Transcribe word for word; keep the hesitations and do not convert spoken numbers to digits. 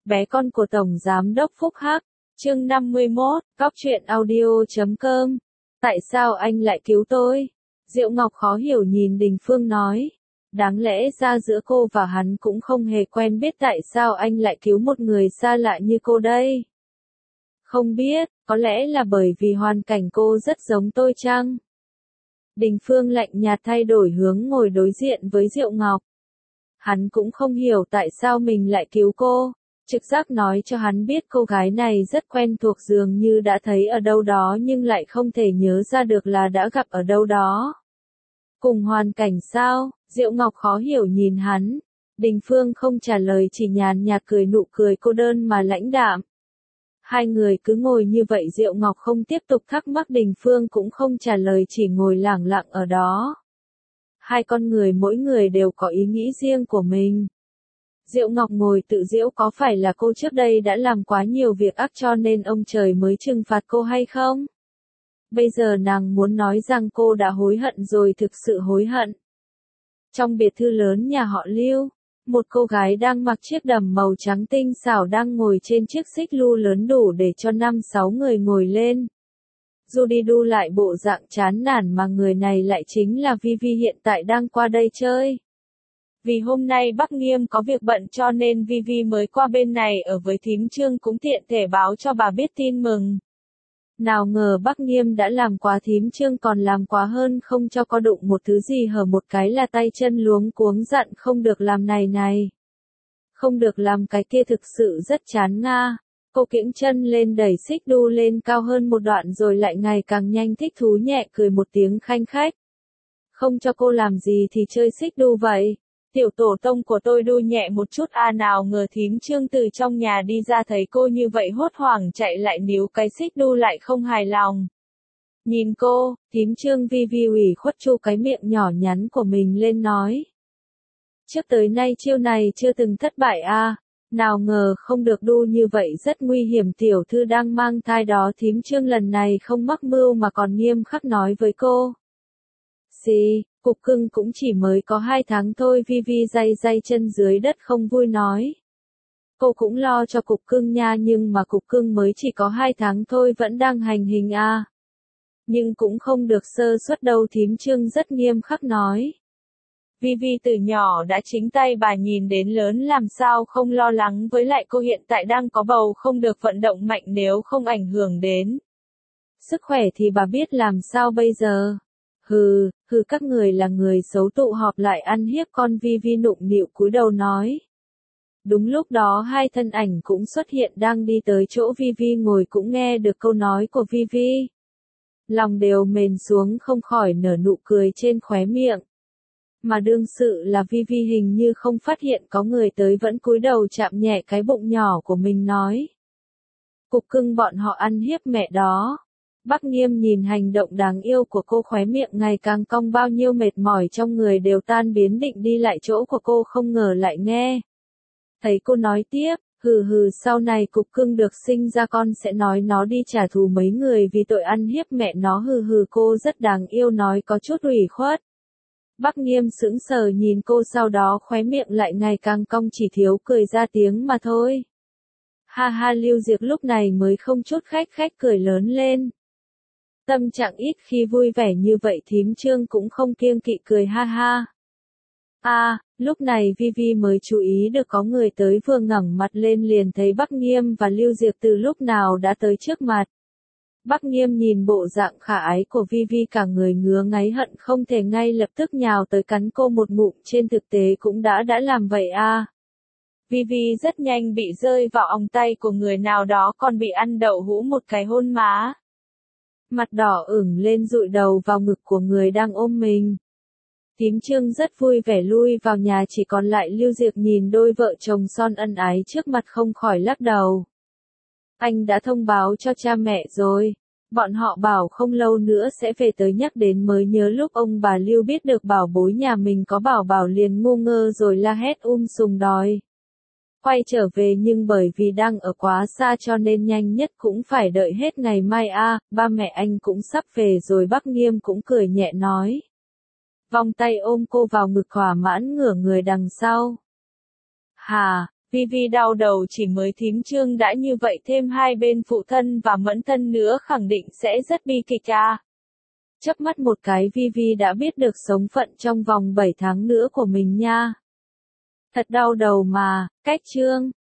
Bé con của Tổng Giám đốc Phúc Hắc, chương năm mươi mốt, Cóc truyện audio chấm com. Tại sao anh lại cứu tôi? Diệu Ngọc khó hiểu nhìn Đình Phương nói. Đáng lẽ ra giữa cô và hắn cũng không hề quen biết, tại sao anh lại cứu một người xa lạ như cô đây? Không biết, có lẽ là bởi vì hoàn cảnh cô rất giống tôi chăng? Đình Phương lạnh nhạt thay đổi hướng ngồi đối diện với Diệu Ngọc. Hắn cũng không hiểu tại sao mình lại cứu cô. Trực giác nói cho hắn biết cô gái này rất quen thuộc, dường như đã thấy ở đâu đó nhưng lại không thể nhớ ra được là đã gặp ở đâu đó. Cùng hoàn cảnh sao? Diệu Ngọc khó hiểu nhìn hắn. Đình Phương không trả lời, chỉ nhàn nhạt cười, nụ cười cô đơn mà lãnh đạm. Hai người cứ ngồi như vậy, Diệu Ngọc không tiếp tục thắc mắc, Đình Phương cũng không trả lời, chỉ ngồi lẳng lặng ở đó. Hai con người mỗi người đều có ý nghĩ riêng của mình. Diệu Ngọc ngồi tự giễu, có phải là cô trước đây đã làm quá nhiều việc ác cho nên ông trời mới trừng phạt cô hay không? Bây giờ nàng muốn nói rằng cô đã hối hận rồi, thực sự hối hận. Trong biệt thư lớn nhà họ Lưu, một cô gái đang mặc chiếc đầm màu trắng tinh xảo đang ngồi trên chiếc xích lu lớn đủ để cho năm sáu người ngồi lên. Dù đi đu lại bộ dạng chán nản mà người này lại chính là Vivi, hiện tại đang qua đây chơi. Vì hôm nay Bắc Nghiêm có việc bận cho nên Vivi mới qua bên này ở với thím Trương, cũng tiện thể báo cho bà biết tin mừng. Nào ngờ Bắc Nghiêm đã làm quá, thím Trương còn làm quá hơn, không cho có đụng một thứ gì hở một cái là tay chân luống cuống, dặn không được làm này này, không được làm cái kia, thực sự rất chán nga. Cô kiễng chân lên đẩy xích đu lên cao hơn một đoạn rồi lại ngày càng nhanh, thích thú nhẹ cười một tiếng khanh khách. Không cho cô làm gì thì chơi xích đu vậy? Tiểu tổ tông của tôi đu nhẹ một chút à? Nào ngờ thím Trương từ trong nhà đi ra thấy cô như vậy hốt hoảng chạy lại níu cái xích đu lại, không hài lòng. Nhìn cô, thím Trương vi vi ủy khuất chu cái miệng nhỏ nhắn của mình lên nói. Trước tới nay chiêu này chưa từng thất bại à? Nào ngờ không được đu như vậy rất nguy hiểm, tiểu thư đang mang thai đó. Thím Trương lần này không mắc mưu mà còn nghiêm khắc nói với cô. Xì, cục cưng cũng chỉ mới có hai tháng thôi. Vivi day day chân dưới đất không vui nói. Cô cũng lo cho cục cưng nha, nhưng mà cục cưng mới chỉ có hai tháng thôi, vẫn đang hành hình à. Nhưng cũng không được sơ suất đâu, thím Trương rất nghiêm khắc nói. Vivi từ nhỏ đã chính tay bà nhìn đến lớn, làm sao không lo lắng, với lại cô hiện tại đang có bầu, không được vận động mạnh nếu không ảnh hưởng đến sức khỏe thì bà biết làm sao bây giờ. Hừ, hừ, các người là người xấu tụ họp lại ăn hiếp con. Vivi nụng nịu cúi đầu nói. Đúng lúc đó hai thân ảnh cũng xuất hiện, đang đi tới chỗ Vivi ngồi, cũng nghe được câu nói của Vivi. Lòng đều mềm xuống, không khỏi nở nụ cười trên khóe miệng. Mà đương sự là Vivi hình như không phát hiện có người tới, vẫn cúi đầu chạm nhẹ cái bụng nhỏ của mình nói. Cục cưng bọn họ ăn hiếp mẹ đó. Bắc Nghiêm nhìn hành động đáng yêu của cô, khóe miệng ngày càng cong, bao nhiêu mệt mỏi trong người đều tan biến, định đi lại chỗ của cô, không ngờ lại nghe thấy cô nói tiếp. Hừ hừ, sau này cục cưng được sinh ra con sẽ nói nó đi trả thù mấy người vì tội ăn hiếp mẹ nó. Hừ hừ, cô rất đáng yêu, nói có chút ủy khuất. Bắc Nghiêm sững sờ nhìn cô, sau đó khóe miệng lại ngày càng cong, chỉ thiếu cười ra tiếng mà thôi. Ha ha, Lưu Diệp lúc này mới không chút khách khách cười lớn lên. Tâm trạng ít khi vui vẻ như vậy, thím Trương cũng không kiêng kỵ cười ha ha. À, lúc này Vivi mới chú ý được có người tới, vừa ngẩng mặt lên liền thấy Bắc Nghiêm và Lưu Diệp từ lúc nào đã tới trước mặt. Bắc Nghiêm nhìn bộ dạng khả ái của Vivi, cả người ngứa ngáy, hận không thể ngay lập tức nhào tới cắn cô một ngụm, trên thực tế cũng đã đã làm vậy à. Vivi rất nhanh bị rơi vào òng tay của người nào đó, còn bị ăn đậu hũ một cái hôn má. Mặt đỏ ửng lên, dụi đầu vào ngực của người đang ôm mình. Thím Trương rất vui vẻ lui vào nhà, chỉ còn lại Lưu Diệp nhìn đôi vợ chồng son ân ái trước mặt không khỏi lắc đầu. Anh đã thông báo cho cha mẹ rồi. Bọn họ bảo không lâu nữa sẽ về tới, nhắc đến mới nhớ lúc ông bà Lưu biết được bảo bối nhà mình có bảo bảo liền ngu ngơ rồi la hét um sùm đòi quay trở về, nhưng bởi vì đang ở quá xa cho nên nhanh nhất cũng phải đợi hết ngày mai a. À, ba mẹ anh cũng sắp về rồi. Bắc Nghiêm cũng cười nhẹ nói. Vòng tay ôm cô vào ngực, thỏa mãn ngửa người đằng sau. Hà, Vi Vi đau đầu chỉ mới thím Trương đã như vậy thêm hai bên phụ thân và mẫn thân nữa khẳng định sẽ rất bi kịch à. Chớp mắt một cái Vi Vi đã biết được sống phận trong vòng bảy tháng nữa của mình nha. Thật đau đầu mà, cách Trương.